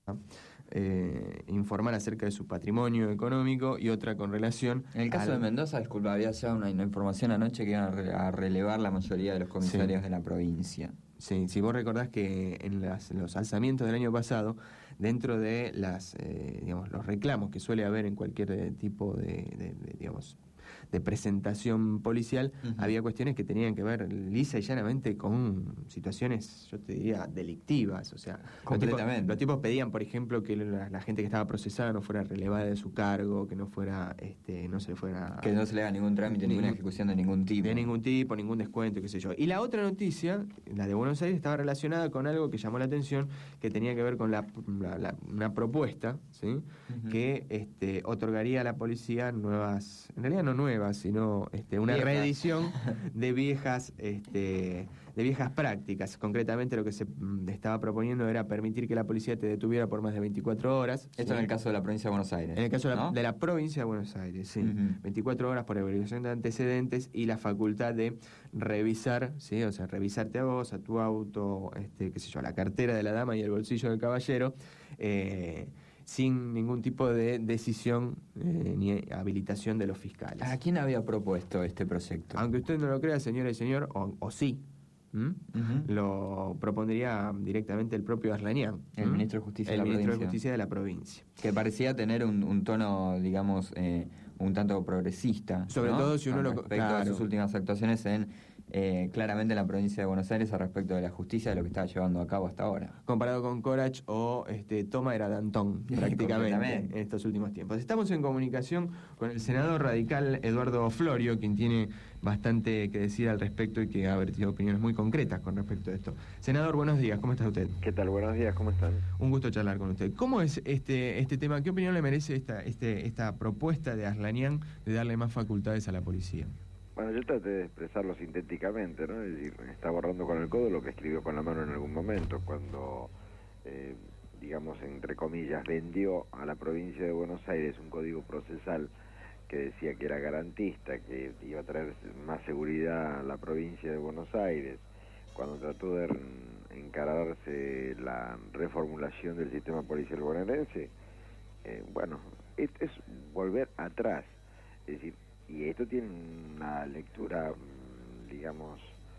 informar acerca de su patrimonio económico y otra con relación en el caso de Mendoza, disculpa, había ya una información anoche que iban a relevar la mayoría de los comisarios de la provincia. Sí, si vos recordás que en los alzamientos del año pasado, dentro de digamos, los reclamos que suele haber en cualquier tipo digamos, de presentación policial, había cuestiones que tenían que ver lisa y llanamente con situaciones, yo te diría, delictivas. O sea, completamente. Los tipos pedían, por ejemplo, que la gente que estaba procesada no fuera relevada de su cargo, que no fuera, no se le fuera... Que no se le haga ningún trámite, ninguna ejecución de ningún tipo. De ningún tipo, ningún descuento, qué sé yo. Y la otra noticia, la de Buenos Aires, estaba relacionada con algo que llamó la atención, que tenía que ver con una propuesta, ¿sí? Que otorgaría a la policía nuevas, en realidad no nuevas, sino una reedición de viejas prácticas. Concretamente lo que se estaba proponiendo era permitir que la policía te detuviera por más de 24 horas. Esto en el caso de la provincia de Buenos Aires. En el caso de la provincia de Buenos Aires, sí. 24 horas por averiguación de antecedentes y la facultad de revisar, ¿sí? O sea, revisarte a vos, a tu auto, qué sé yo, la cartera de la dama y el bolsillo del caballero, sin ningún tipo de decisión ni habilitación de los fiscales. ¿A quién había propuesto este proyecto? Aunque usted no lo crea, señora y señor, o sí, lo propondría directamente el propio Arlanián, el ministro de Justicia, de la provincia. Que parecía tener un tono, digamos, un tanto progresista. Sobre todo si uno lo respecto a sus últimas actuaciones claramente en la provincia de Buenos Aires, al respecto de la justicia, de lo que estaba llevando a cabo hasta ahora. Comparado con Corach o Toma era Dantón, prácticamente, en estos últimos tiempos. Estamos en comunicación con el senador radical Eduardo Florio, quien tiene bastante que decir al respecto y que ha vertido opiniones muy concretas con respecto a esto. Senador, buenos días, ¿cómo está usted? ¿Qué tal? Buenos días, ¿cómo están? Un gusto charlar con usted. ¿Cómo es este tema? ¿Qué opinión le merece esta propuesta de Arlanián de darle más facultades a la policía? Bueno, yo traté de expresarlo sintéticamente, ¿no? Es decir, está borrando con el codo lo que escribió con la mano en algún momento, cuando, digamos, entre comillas, vendió a la provincia de Buenos Aires un código procesal que decía que era garantista, que iba a traer más seguridad a la provincia de Buenos Aires, cuando trató de encararse la reformulación del sistema policial bonaerense, bueno, es volver atrás, es decir, y esto tiene una lectura, digamos,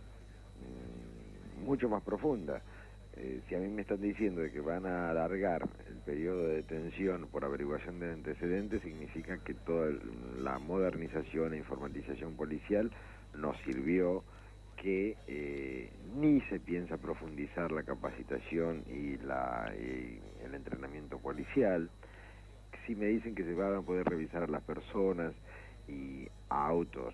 mucho más profunda. Si a mí me están diciendo de que van a alargar el periodo de detención por averiguación de antecedentes, significa que toda la modernización e informatización policial nos sirvió, que ni se piensa profundizar la capacitación y el entrenamiento policial. Si me dicen que se van a poder revisar a las personas y autos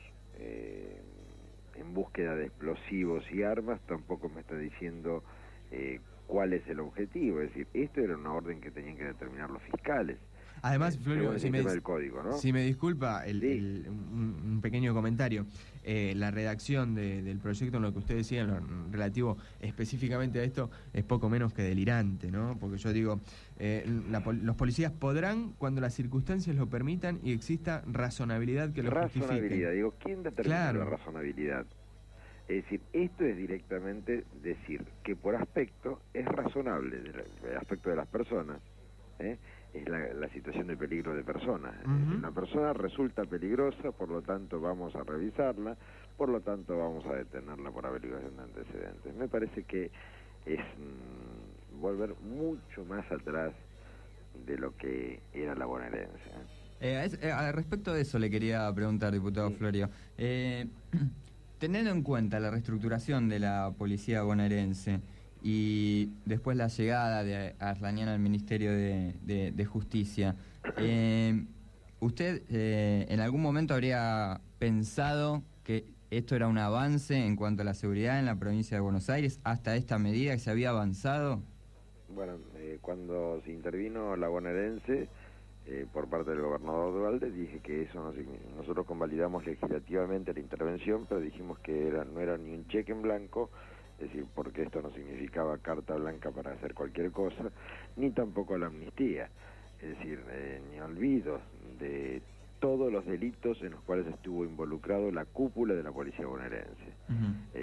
en búsqueda de explosivos y armas, tampoco me está diciendo cuál es el objetivo. Es decir, esto era una orden que tenían que determinar los fiscales. Además, Florio, del código, ¿no? Si me disculpa un pequeño comentario, la redacción del proyecto, en lo que usted decía, en lo relativo específicamente a esto, es poco menos que delirante, ¿no? Porque yo digo, los policías podrán, cuando las circunstancias lo permitan y exista razonabilidad que lo justifique. Razonabilidad, digo, ¿quién determina la razonabilidad? Es decir, esto es directamente decir que por aspecto es razonable, el aspecto de las personas, es la situación de peligro de personas. Una persona resulta peligrosa, por lo tanto vamos a revisarla, por lo tanto vamos a detenerla por averiguación de antecedentes. Me parece que es volver mucho más atrás de lo que era la bonaerense. Respecto de eso le quería preguntar, diputado Florio. Teniendo en cuenta la reestructuración de la policía bonaerense y después la llegada de Arlanián al Ministerio de Justicia, ¿usted en algún momento habría pensado que esto era un avance en cuanto a la seguridad en la provincia de Buenos Aires hasta esta medida que se había avanzado? Bueno, cuando se intervino la bonaerense por parte del gobernador Duhalde, dije que eso nosotros convalidamos legislativamente la intervención, pero dijimos que no era ni un cheque en blanco, es decir, porque esto no significaba carta blanca para hacer cualquier cosa, ni tampoco la amnistía, es decir, ni olvido de todos los delitos en los cuales estuvo involucrado la cúpula de la policía bonaerense. Es decir,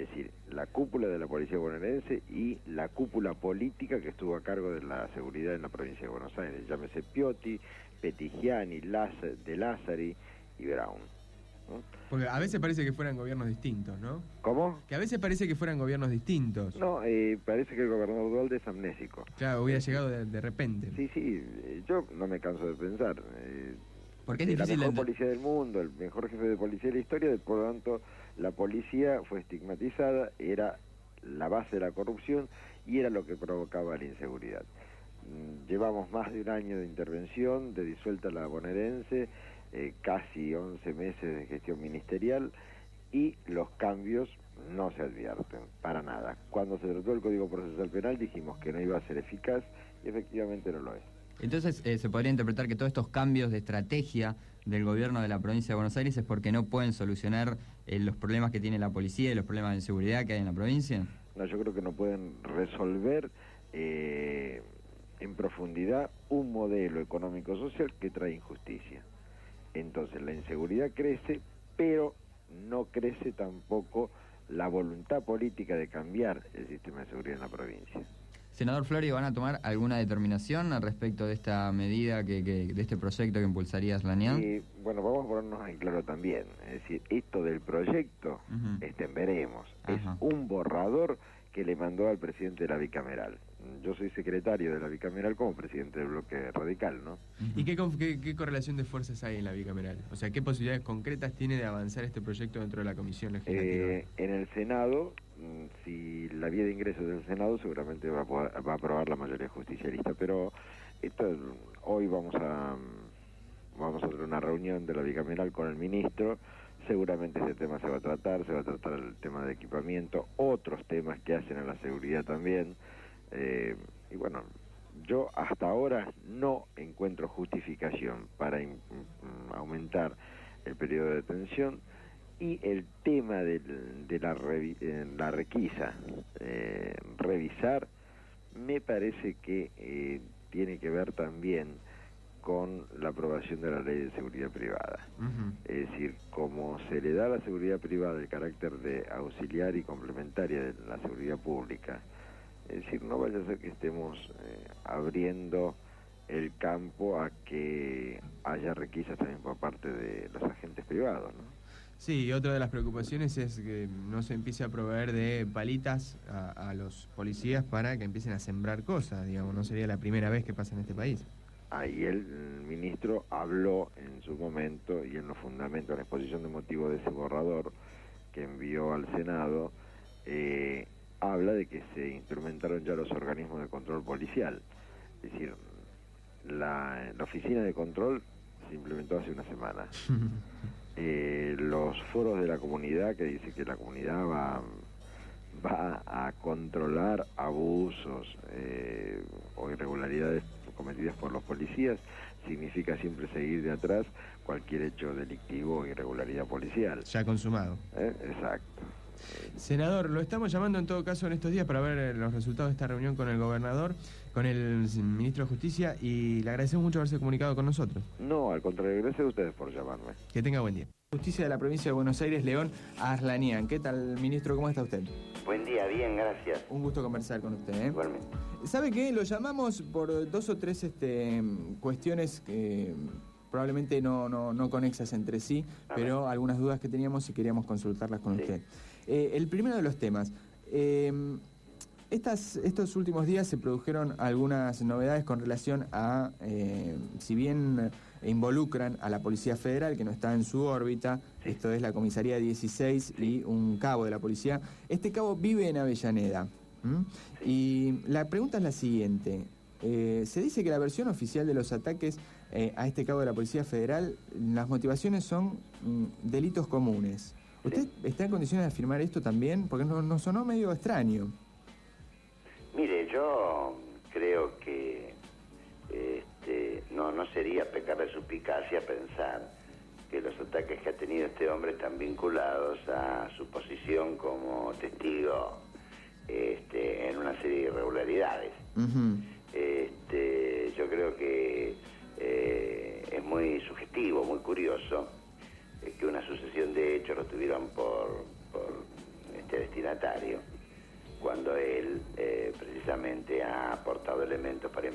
la cúpula de la policía bonaerense y la cúpula política que estuvo a cargo de la seguridad en la provincia de Buenos Aires, llámese Piotti, Petigiani, De Lázari y Brown, ¿no? Porque a veces parece que fueran gobiernos distintos, ¿no? ¿Cómo? Que a veces parece que fueran gobiernos distintos. No, parece que el gobernador Duhalde es amnésico. Claro, hubiera llegado de repente. Sí, yo no me canso de pensar. Porque es difícil la mejor policía del mundo, el mejor jefe de policía de la historia, por lo tanto, la policía fue estigmatizada, era la base de la corrupción y era lo que provocaba la inseguridad. Llevamos más de un año de intervención, de disuelta la bonaerense, casi 11 meses de gestión ministerial, y los cambios no se advierten, para nada. Cuando se trató el Código Procesal Penal dijimos que no iba a ser eficaz, y efectivamente no lo es. Entonces, se podría interpretar que todos estos cambios de estrategia del gobierno de la provincia de Buenos Aires es porque no pueden solucionar los problemas que tiene la policía y los problemas de inseguridad que hay en la provincia. No, yo creo que no pueden resolver en profundidad un modelo económico-social que trae injusticia. Entonces, la inseguridad crece, pero no crece tampoco la voluntad política de cambiar el sistema de seguridad en la provincia. Senador Flori, ¿van a tomar alguna determinación al respecto de esta medida, de este proyecto que impulsaría Aslanian? Bueno, vamos a ponernos en claro también. Es decir, esto del proyecto, veremos. Ajá. Es un borrador que le mandó al presidente de la bicameral. Yo soy secretario de la bicameral como presidente del bloque radical, ¿no? ¿Y qué correlación de fuerzas hay en la bicameral? O sea, ¿qué posibilidades concretas tiene de avanzar este proyecto dentro de la comisión legislativa? En el Senado, si la vía de ingreso del Senado, seguramente va a aprobar la mayoría justicialista, pero hoy vamos a tener una reunión de la bicameral con el ministro. Seguramente ese tema se va a tratar el tema de equipamiento, otros temas que hacen a la seguridad también, y bueno, yo hasta ahora no encuentro justificación para aumentar el periodo de detención, y el tema de la requisa, revisar, me parece que tiene que ver también con la aprobación de la ley de seguridad privada. Es decir, como se le da a la seguridad privada el carácter de auxiliar y complementaria de la seguridad pública, es decir, no vaya a ser que estemos abriendo el campo a que haya requisas también por parte de los agentes privados, ¿no? Sí, y otra de las preocupaciones es que no se empiece a proveer de palitas a los policías para que empiecen a sembrar cosas, digamos, no sería la primera vez que pasa en este país. Ahí el ministro habló en su momento y en los fundamentos, en la exposición de motivos de ese borrador que envió al Senado, habla de que se instrumentaron ya los organismos de control policial. Es decir, la oficina de control se implementó hace una semana. Los foros de la comunidad, que dice que la comunidad va a controlar abusos o irregularidades cometidas por los policías, significa siempre seguir de atrás cualquier hecho delictivo o irregularidad policial. Ya consumado. Exacto. Senador, lo estamos llamando en todo caso en estos días para ver los resultados de esta reunión con el gobernador, con el ministro de Justicia, y le agradecemos mucho haberse comunicado con nosotros. No, al contrario, gracias a ustedes por llamarme. Que tenga buen día. Justicia de la provincia de Buenos Aires, León Aslanian. ¿Qué tal, ministro? ¿Cómo está usted? Buen día, bien, gracias. Un gusto conversar con usted, ¿eh? Igualmente. ¿Sabe qué? Lo llamamos por dos o tres cuestiones que probablemente no conexas entre sí, pero algunas dudas que teníamos y queríamos consultarlas con usted. El primero de los temas. Estos últimos días se produjeron algunas novedades con relación a, si bien involucran a la Policía Federal, que no está en su órbita, esto es la Comisaría 16 y un cabo de la policía. Este cabo vive en Avellaneda. Y la pregunta es la siguiente. Se dice que la versión oficial de los ataques a este cabo de la Policía Federal, las motivaciones son delitos comunes. ¿Usted está en condiciones de afirmar esto también? Porque nos sonó medio extraño. Mire, yo creo que no sería pecar de suspicacia pensar que los ataques que ha tenido este hombre están vinculados a su posición como testigo en una serie de irregularidades. Yo creo que es muy sugestivo, muy curioso que una sucesión de hechos lo tuvieran por destinatario,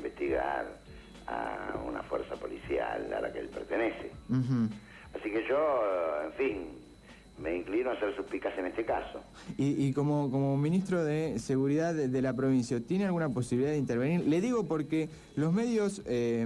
investigar a una fuerza policial a la que él pertenece. Así que yo, en fin, me inclino a ser suspicaz en este caso. Y como ministro de Seguridad de la provincia, ¿tiene alguna posibilidad de intervenir? Le digo porque los medios,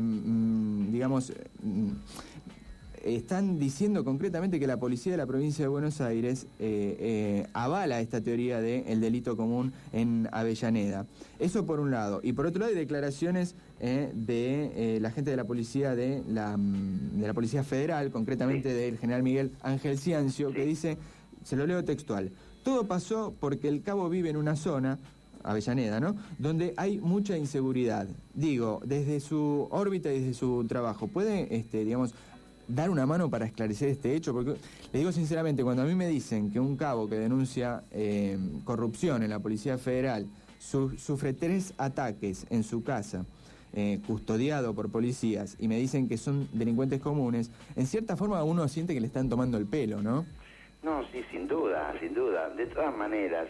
están diciendo concretamente que la policía de la provincia de Buenos Aires avala esta teoría del delito común en Avellaneda. Eso por un lado. Y por otro lado hay declaraciones de la gente de la policía de la Policía Federal, concretamente del general Miguel Ángel Ciancio, que dice, se lo leo textual: todo pasó porque el cabo vive en una zona, Avellaneda, ¿no?, donde hay mucha inseguridad. Digo, desde su órbita y desde su trabajo, ¿puede, dar una mano para esclarecer este hecho? Porque le digo sinceramente, cuando a mí me dicen que un cabo que denuncia corrupción en la Policía Federal sufre 3 ataques en su casa, custodiado por policías, y me dicen que son delincuentes comunes, en cierta forma uno siente que le están tomando el pelo, ¿no? No, sí, sin duda, sin duda. De todas maneras,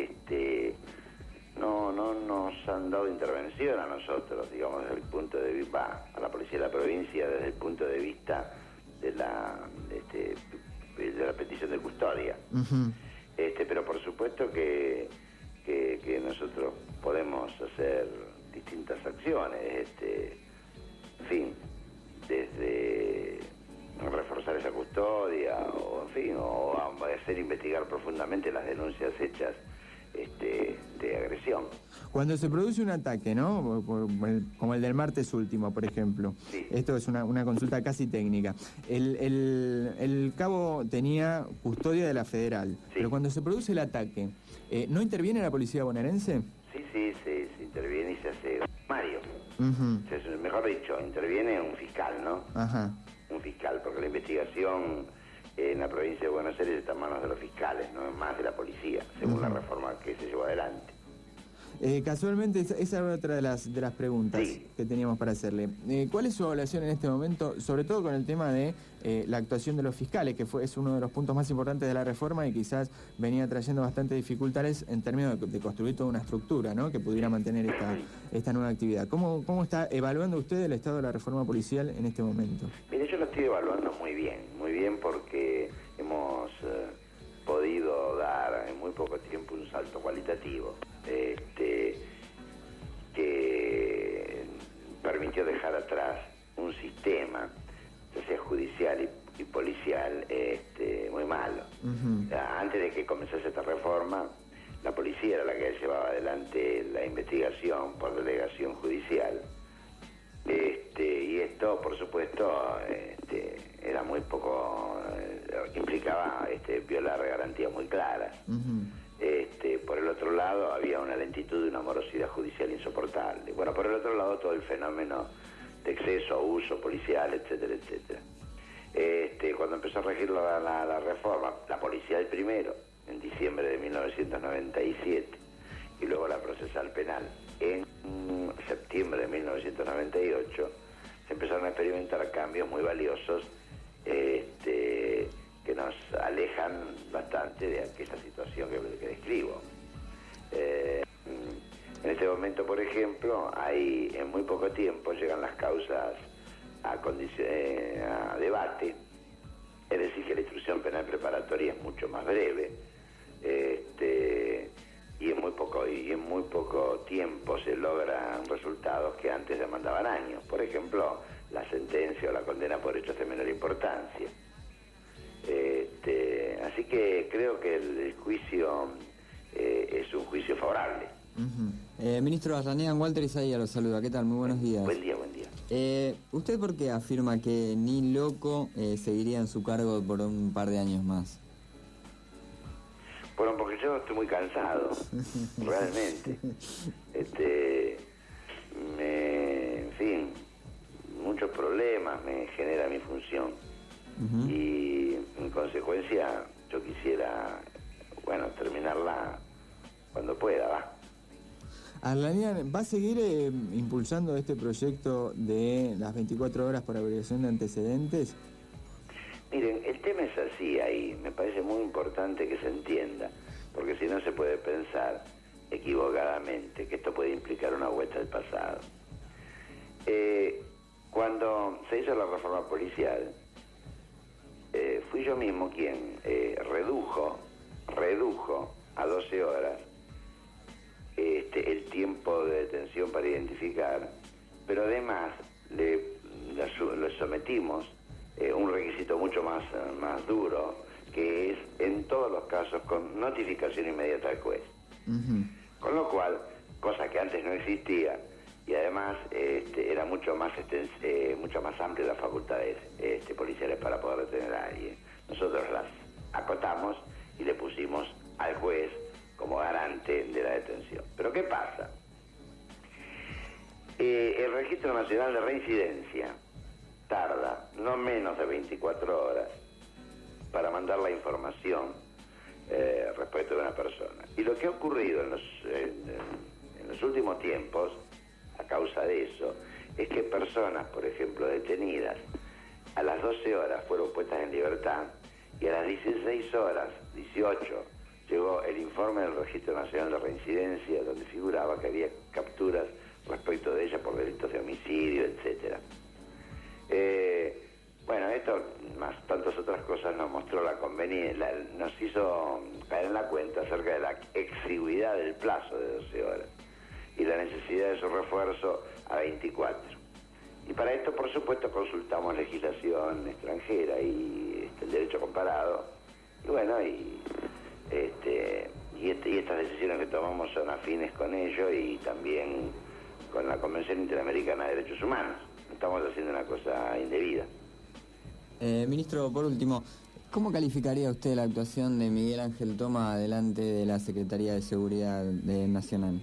no nos han dado intervención a nosotros, digamos, desde el punto de vista, a la policía de la provincia, desde el punto de vista de la petición de custodia. Pero por supuesto que nosotros podemos hacer distintas acciones, en fin, desde reforzar esa custodia, o en fin, o hacer investigar profundamente las denuncias hechas de agresión. Cuando se produce un ataque, ¿no?, como el del martes último, por ejemplo, sí. Esto es una consulta casi técnica, el cabo tenía custodia de la Federal, sí. Pero cuando se produce el ataque, ¿no interviene la policía bonaerense? Sí, se interviene y se hace sumario. Mejor dicho, interviene un fiscal, ¿no? Un fiscal, porque la investigación en la provincia de Buenos Aires está en manos de los fiscales, no es más de la policía, según la reforma que se llevó adelante. Casualmente, esa era otra de las preguntas que teníamos para hacerle. ¿Cuál es su evaluación en este momento, sobre todo con el tema de la actuación de los fiscales, que es uno de los puntos más importantes de la reforma y quizás venía trayendo bastantes dificultades en términos de construir toda una estructura, ¿no?, que pudiera mantener esta nueva actividad? ¿Cómo está evaluando usted el estado de la reforma policial en este momento? Mire, yo lo estoy evaluando muy bien porque hemos podido dar en muy poco tiempo un salto cualitativo que permitió dejar atrás un sistema, ya sea judicial y policial, muy malo. Antes de que comenzase esta reforma, la policía era la que llevaba adelante la investigación por delegación judicial, y esto, por supuesto, era muy poco, implicaba violar garantías muy claras. Por el otro lado había una lentitud y una morosidad judicial insoportable. Bueno, por el otro lado todo el fenómeno de exceso, abuso policial, etcétera, etcétera. Cuando empezó a regir la reforma, la policial primero, en diciembre de 1997, y luego la procesal penal en septiembre de 1998, se empezaron a experimentar cambios muy valiosos que nos alejan bastante de esta situación que describo. En este momento, por ejemplo, en muy poco tiempo llegan las causas a debate, es decir, que la instrucción penal preparatoria es mucho más breve, y en muy poco tiempo se logran resultados que antes demandaban años. Por ejemplo, la sentencia o la condena por hechos de menor importancia. Así que creo que el juicio es un juicio favorable. Ministro Avellaneda, Walter Isaía lo saluda. ¿Qué tal? Muy buenos días. Buen día. ¿Usted por qué afirma que ni loco seguiría en su cargo por un par de años más? Bueno, porque yo estoy muy cansado, realmente. En fin, muchos problemas me genera mi función. Y en consecuencia yo quisiera, terminarla cuando pueda, Arlanian, ¿va a seguir impulsando este proyecto de las 24 horas para abreviación de antecedentes? Miren, el tema es así ahí, me parece muy importante que se entienda, porque si no se puede pensar equivocadamente que esto puede implicar una vuelta al pasado. Cuando se hizo la reforma policial, fui yo mismo quien redujo a 12 horas el tiempo de detención para identificar, pero además le sometimos un requisito mucho más duro, que es en todos los casos con notificación inmediata al juez. Con lo cual, cosa que antes no existía, y además era mucho más amplia las facultades policiales para poder detener a alguien. Nosotros las acotamos y le pusimos al juez como garante de la detención. Pero ¿qué pasa? El Registro Nacional de Reincidencia tarda no menos de 24 horas para mandar la información respecto de una persona. Y lo que ha ocurrido en los últimos tiempos, a causa de eso, es que personas, por ejemplo, detenidas, a las 12 horas fueron puestas en libertad y a las 16 horas, 18, llegó el informe del Registro Nacional de Reincidencia, donde figuraba que había capturas respecto de ella por delitos de homicidio, etcétera. Bueno, esto, más tantas otras cosas, nos mostró la conveniencia, nos hizo caer en la cuenta acerca de la exigüidad del plazo de 12 horas y la necesidad de su refuerzo a 24. Y para esto, por supuesto, consultamos legislación extranjera y el derecho comparado. Y bueno, y estas decisiones que tomamos son afines con ello y también con la Convención Interamericana de Derechos Humanos. No estamos haciendo una cosa indebida. Ministro, por último, ¿cómo calificaría usted la actuación de Miguel Ángel Toma delante de la Secretaría de Seguridad Nacional?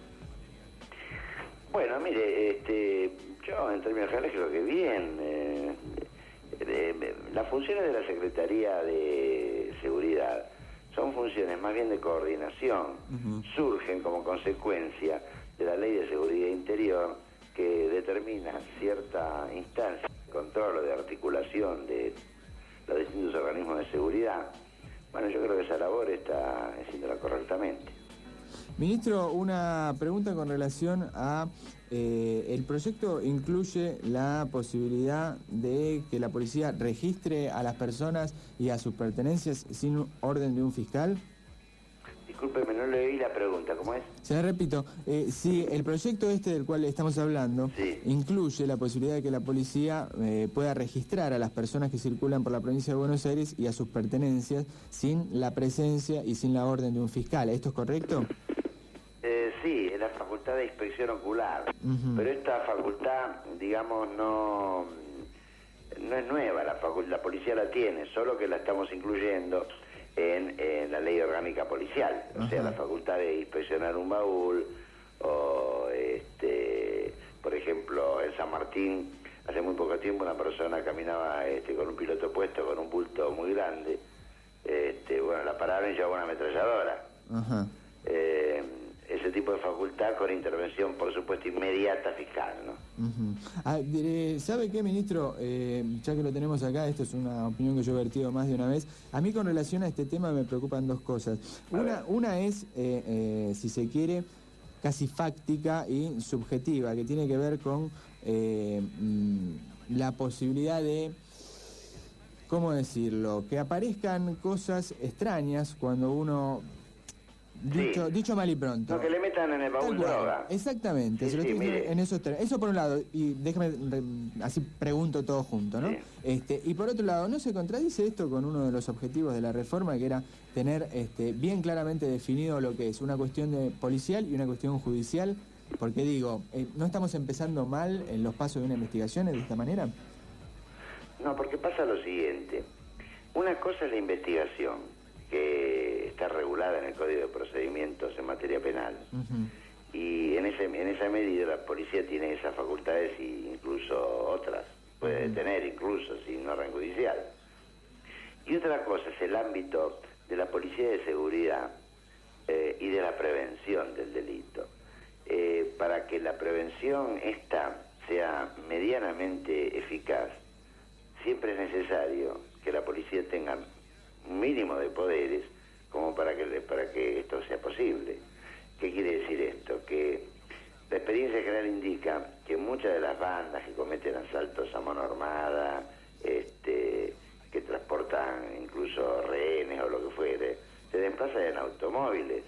Bueno, mire, yo en términos generales creo que bien. Las funciones de la Secretaría de Seguridad son funciones más bien de coordinación. Surgen como consecuencia de la Ley de Seguridad Interior, que determina cierta instancia de control o de articulación de los distintos organismos de seguridad. Bueno, yo creo que esa labor está haciéndola correctamente. Ministro, una pregunta con relación a el proyecto incluye la posibilidad de que la policía registre a las personas y a sus pertenencias sin orden de un fiscal. Discúlpeme, no le oí la pregunta, ¿cómo es? Se la repito, si el proyecto del cual estamos hablando incluye la posibilidad de que la policía pueda registrar a las personas que circulan por la provincia de Buenos Aires y a sus pertenencias sin la presencia y sin la orden de un fiscal, ¿esto es correcto? Sí, es la facultad de inspección ocular, pero esta facultad, digamos, no es nueva, la policía la tiene, solo que la estamos incluyendo en la ley orgánica policial, o sea, la facultad de inspeccionar un baúl, o por ejemplo, en San Martín, hace muy poco tiempo una persona caminaba con un piloto puesto, con un bulto muy grande, bueno, la pararon y llevaba una ametralladora. Ese tipo de facultad con intervención, por supuesto, inmediata fiscal, ¿no? ¿Sabe qué, ministro? Ya que lo tenemos acá, esto es una opinión que yo he vertido más de una vez. A mí con relación a este tema me preocupan dos cosas. Una es, si se quiere, casi fáctica y subjetiva, que tiene que ver con la posibilidad de, ¿cómo decirlo?, que aparezcan cosas extrañas cuando uno... Dicho mal y pronto. No, que le metan en el baúl droga. Exactamente, se lo estoy diciendo en esos términos. Eso por un lado, y déjame, así pregunto todo junto, ¿no? Y por otro lado, ¿no se contradice esto con uno de los objetivos de la reforma, que era tener bien claramente definido lo que es una cuestión de policial y una cuestión judicial? Porque digo, ¿no estamos empezando mal en los pasos de una investigación de esta manera? No, porque pasa lo siguiente. Una cosa es la investigación, que está regulada en el Código de Procedimientos en materia penal. Y en esa medida la policía tiene esas facultades e incluso otras. Puede detener incluso sin orden judicial. Y otra cosa es el ámbito de la policía de seguridad y de la prevención del delito. Para que la prevención esta sea medianamente eficaz, siempre es necesario que la policía tenga un mínimo de poderes como para que esto sea posible. ¿Qué quiere decir esto? Que La experiencia general indica que muchas de las bandas que cometen asaltos a mano armada, que transportan incluso rehenes o lo que fuere, se desplazan en automóviles,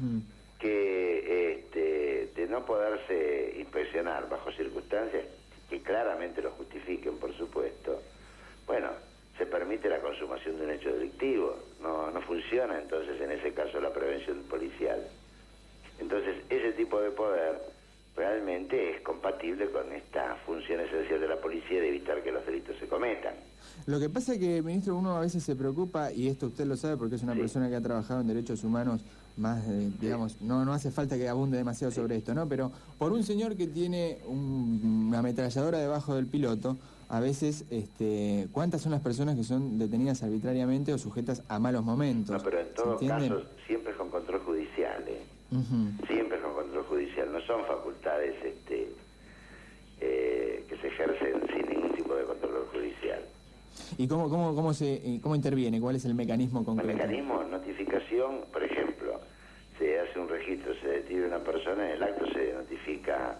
que de no poderse inspeccionar bajo circunstancias que claramente lo justifiquen, por supuesto, bueno, se permite la consumación de un hecho delictivo, no funciona entonces en ese caso la prevención policial. Entonces ese tipo de poder realmente es compatible con esta función esencial de la policía de evitar que los delitos se cometan. Lo que pasa es que, ministro, uno a veces se preocupa, y esto usted lo sabe porque es una persona que ha trabajado en derechos humanos más, digamos, no hace falta que abunde demasiado sobre esto, ¿no? Pero por un señor que tiene una ametralladora debajo del piloto, a veces, ¿cuántas son las personas que son detenidas arbitrariamente o sujetas a malos momentos? No, pero en todo caso siempre es con control judicial, Siempre es con control judicial, no son facultades que se ejercen sin ningún tipo de control judicial. ¿Y cómo interviene? ¿Cuál es el mecanismo concreto? El mecanismo, notificación, por ejemplo, se hace un registro, se detiene una persona, en el acto se notifica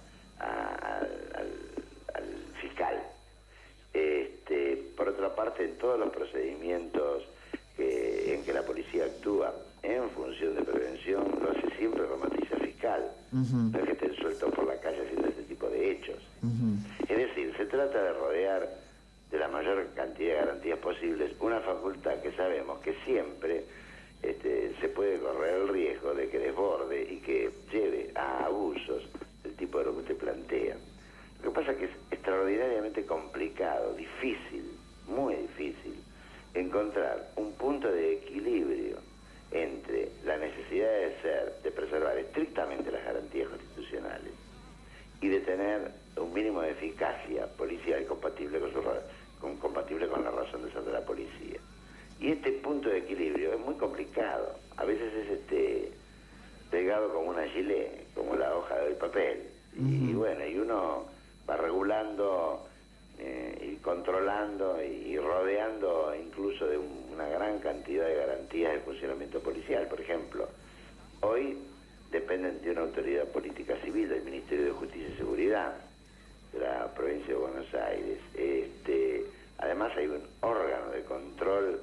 al fiscal. Por otra parte, en todos los procedimientos en que la policía actúa en función de prevención, lo hace siempre con noticia fiscal. No es que estén sueltos por la calle haciendo este tipo de hechos. Es decir, se trata de rodear de la mayor cantidad de garantías posibles una facultad que sabemos que siempre se puede correr el riesgo de que desborde y que lleve a abusos del tipo de lo que usted plantea. Lo que pasa es que es extraordinariamente complicado, difícil, muy difícil, encontrar un punto de equilibrio entre la necesidad de preservar estrictamente las garantías constitucionales y de tener un mínimo de eficacia policial compatible con la razón de ser de la policía. Y este punto de equilibrio es muy complicado. A veces es pegado como una gilet, como la hoja del papel. Y bueno, y uno va regulando y controlando y rodeando incluso de una gran cantidad de garantías de funcionamiento policial. Por ejemplo, hoy dependen de una autoridad política civil, del Ministerio de Justicia y Seguridad de la provincia de Buenos Aires. Además hay un órgano de control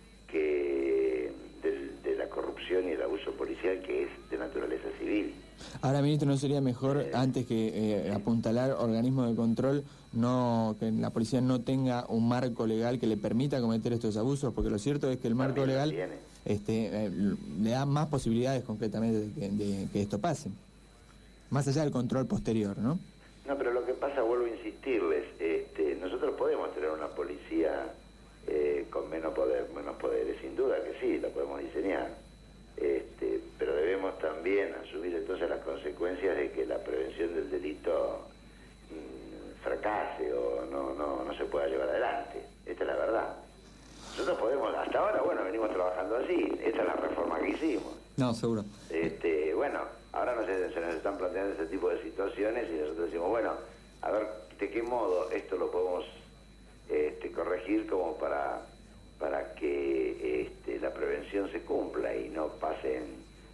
de la corrupción y el abuso policial que es de naturaleza civil. Ahora, ministro, ¿no sería mejor, antes que apuntalar organismos de control, que la policía no tenga un marco legal que le permita cometer estos abusos? Porque lo cierto es que el marco legal le da más posibilidades concretamente de que esto pase, más allá del control posterior, ¿no? No, pero lo que pasa, vuelvo a insistirles, nosotros podemos tener una policía con menos poderes, sin duda que sí, la podemos diseñar, pero debemos también asumir entonces las consecuencias de que la prevención del delito fracase o no se pueda llevar adelante. Esta es la verdad. Nosotros podemos, hasta ahora, venimos trabajando así, esta es la reforma que hicimos. No, seguro. Ahora se nos están planteando ese tipo de situaciones y nosotros decimos, a ver de qué modo esto lo podemos corregir como para que la prevención se cumpla y no pasen,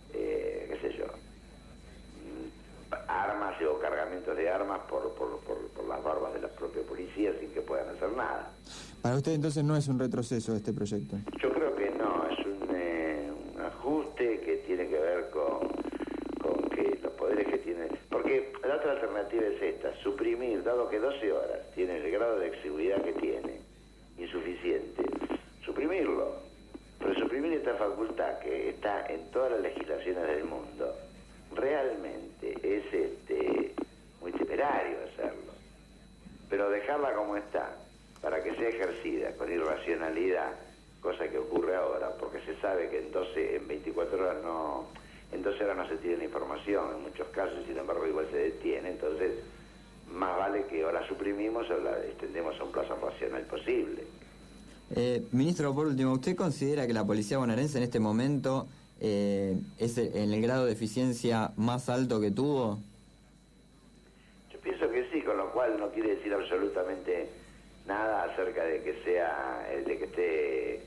armas o cargamentos de armas por las barbas de la propia policía sin que puedan hacer nada. Para usted entonces no es un retroceso este proyecto. Yo creo que no, es un ajuste que tiene que ver con que los poderes que tienen... Porque la otra alternativa es esta, suprimir, dado que 12 horas tiene el grado de exiguidad que tiene, insuficiente, suprimirlo. Pero suprimir esta facultad que está en todas las legislaciones del mundo, realmente es muy temerario hacerlo. Pero dejarla como está, para que sea ejercida con irracionalidad, cosa que ocurre ahora, porque se sabe que en 24 horas en 12 horas no se tiene la información, en muchos casos, sin embargo, igual se detiene, entonces más vale que o la suprimimos o la extendemos a un plazo racional posible. Ministro, por último, ¿usted considera que la policía bonaerense en este momento es en el grado de eficiencia más alto que tuvo? Yo pienso que sí, con lo cual no quiere decir absolutamente nada acerca de que sea, de que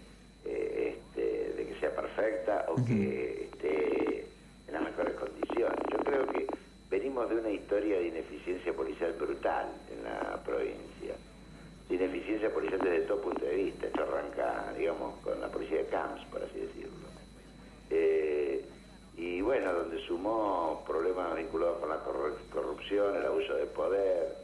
sea perfecta o que esté en las mejores condiciones. Yo creo que venimos venimos de una historia de ineficiencia policial brutal en la provincia. De ineficiencia policial desde todo punto de vista. Esto arranca, digamos, con la policía de Camps, por así decirlo. Y bueno, donde sumó problemas vinculados con la corrupción, el abuso de poder,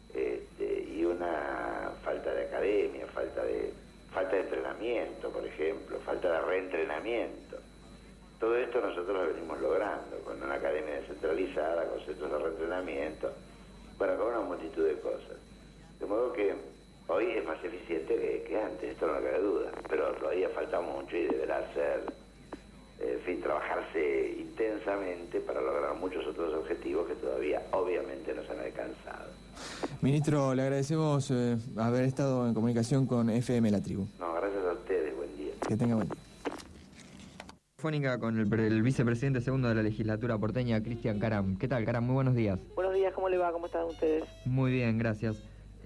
y una falta de academia, falta de entrenamiento, por ejemplo, falta de reentrenamiento. Todo esto nosotros lo venimos logrando, con una academia descentralizada, con centros de reentrenamiento, bueno, con una multitud de cosas. De modo que hoy es más eficiente que antes, esto no me cabe duda, pero todavía falta mucho y deberá ser, en fin, trabajarse intensamente para lograr muchos otros objetivos que todavía obviamente no se han alcanzado. Ministro, le agradecemos haber estado en comunicación con FM La Tribu. No, gracias a ustedes, buen día. Que tenga buen día. Telefónica con el vicepresidente segundo de la legislatura porteña, Cristian Caram. ¿Qué tal, Caram? Muy buenos días. Buenos días, ¿cómo le va? ¿Cómo están ustedes? Muy bien, gracias.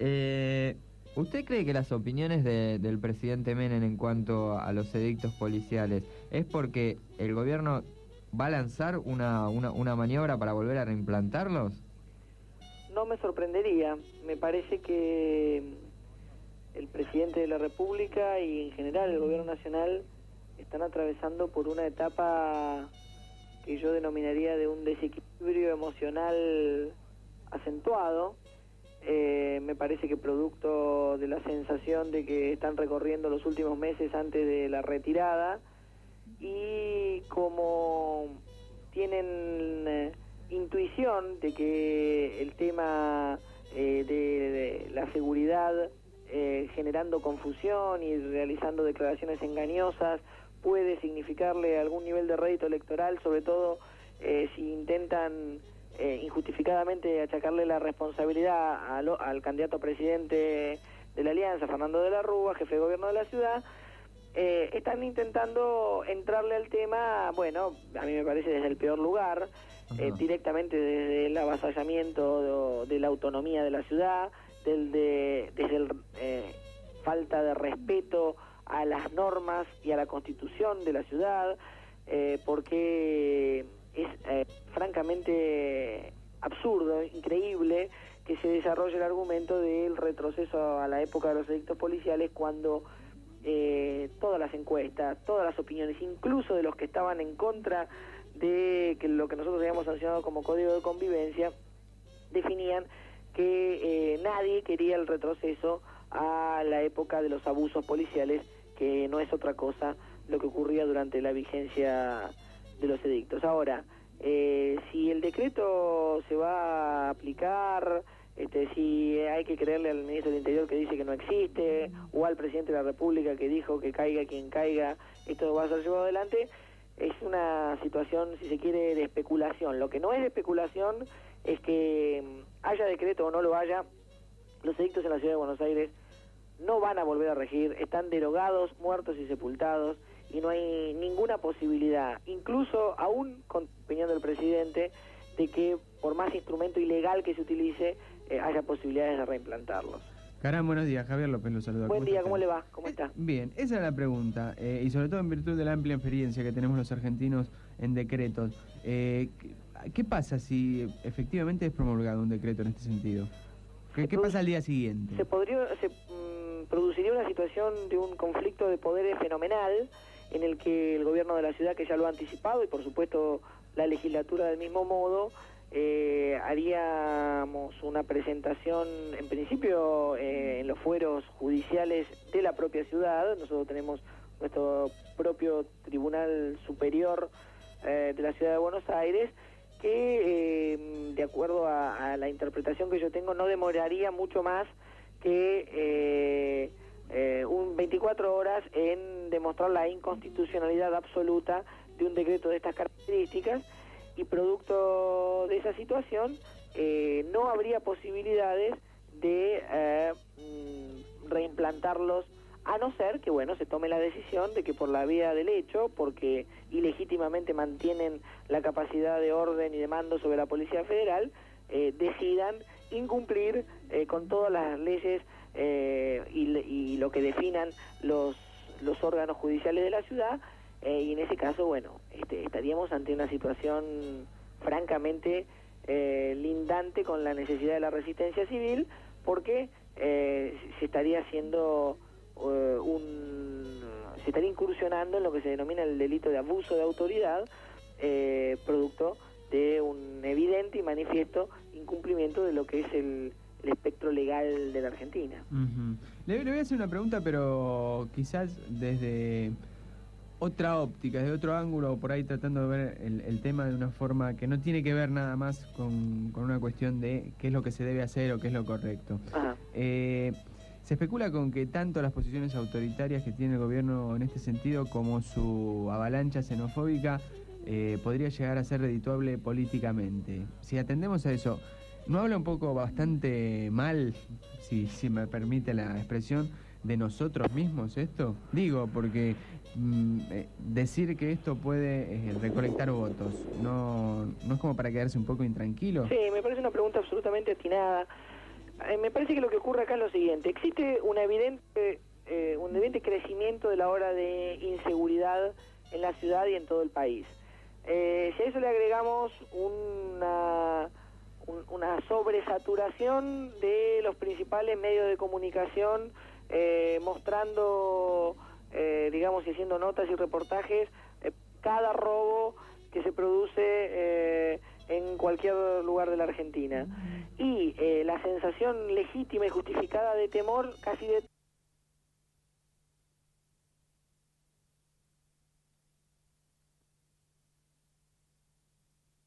¿Usted cree que las opiniones del presidente Menem en cuanto a los edictos policiales es porque el gobierno va a lanzar una maniobra para volver a reimplantarlos? No me sorprendería. Me parece que el presidente de la República y en general el gobierno nacional están atravesando por una etapa que yo denominaría de un desequilibrio emocional acentuado. Me parece que producto de la sensación de que están recorriendo los últimos meses antes de la retirada, y como tienen intuición de que el tema de la seguridad, generando confusión y realizando declaraciones engañosas, puede significarle algún nivel de rédito electoral, sobre todo si intentan injustificadamente achacarle la responsabilidad al candidato a presidente de la Alianza, Fernando de la Rúa, jefe de gobierno de la ciudad. Están intentando entrarle al tema, bueno, a mí me parece desde el peor lugar, directamente desde el avasallamiento de la autonomía de la ciudad, desde el falta de respeto a las normas y a la Constitución de la ciudad, porque es francamente absurdo, increíble que se desarrolle el argumento del retroceso a la época de los edictos policiales, cuando todas las encuestas, todas las opiniones, incluso de los que estaban en contra de que lo que nosotros habíamos sancionado como Código de Convivencia, definían que nadie quería el retroceso a la época de los abusos policiales, que no es otra cosa lo que ocurría durante la vigencia de los edictos. Ahora, si el decreto se va a aplicar, si hay que creerle al ministro del Interior que dice que no existe, o al presidente de la República que dijo que caiga quien caiga, esto va a ser llevado adelante, es una situación, si se quiere, de especulación. Lo que no es de especulación es que haya decreto o no lo haya, los edictos en la Ciudad de Buenos Aires no van a volver a regir, están derogados, muertos y sepultados, y no hay ninguna posibilidad, incluso aún con opinión del presidente, de que por más instrumento ilegal que se utilice, haya posibilidades de reimplantarlos. Caram, buenos días. Javier López lo saluda. Buen día, ¿cómo le va? ¿Cómo está? Bien, esa es la pregunta, y sobre todo en virtud de la amplia experiencia que tenemos los argentinos en decretos. ¿Qué pasa si efectivamente es promulgado un decreto en este sentido? ¿Qué pasa al día siguiente? Se produciría una situación de un conflicto de poderes fenomenal, en el que el gobierno de la ciudad, que ya lo ha anticipado, y por supuesto la legislatura del mismo modo, haríamos una presentación, en principio, en los fueros judiciales de la propia ciudad. Nosotros tenemos nuestro propio Tribunal Superior de la Ciudad de Buenos Aires, que, de acuerdo a la interpretación que yo tengo, no demoraría mucho más que 24 horas en demostrar la inconstitucionalidad absoluta de un decreto de estas características, y producto de esa situación no habría posibilidades de reimplantarlos, a no ser que, bueno, se tome la decisión de que por la vía del hecho, porque ilegítimamente mantienen la capacidad de orden y de mando sobre la Policía Federal, decidan incumplir con todas las leyes y lo que definan los órganos judiciales de la ciudad, y en ese caso, bueno, estaríamos ante una situación francamente lindante con la necesidad de la resistencia civil, porque se estaría haciendo se estaría incursionando en lo que se denomina el delito de abuso de autoridad, producto de un evidente y manifiesto incumplimiento de lo que es el espectro legal de la Argentina. Le voy a hacer una pregunta, pero quizás desde otra óptica, desde otro ángulo, por ahí tratando de ver el tema de una forma que no tiene que ver nada más con una cuestión de qué es lo que se debe hacer o qué es lo correcto. Se especula con que tanto las posiciones autoritarias que tiene el gobierno en este sentido como su avalancha xenofóbica podría llegar a ser redituable políticamente. Si atendemos a eso, ¿no habla un poco bastante mal, si me permite la expresión, de nosotros mismos esto? Digo, porque decir que esto puede recolectar votos, ¿no es como para quedarse un poco intranquilo? Sí, me parece una pregunta absolutamente atinada. Me parece que lo que ocurre acá es lo siguiente: existe un evidente crecimiento de la ola de inseguridad en la ciudad y en todo el país. Si a eso le agregamos una sobresaturación de los principales medios de comunicación, mostrando, digamos, y haciendo notas y reportajes, cada robo que se produce en cualquier lugar de la Argentina, y la sensación legítima y justificada de temor casi de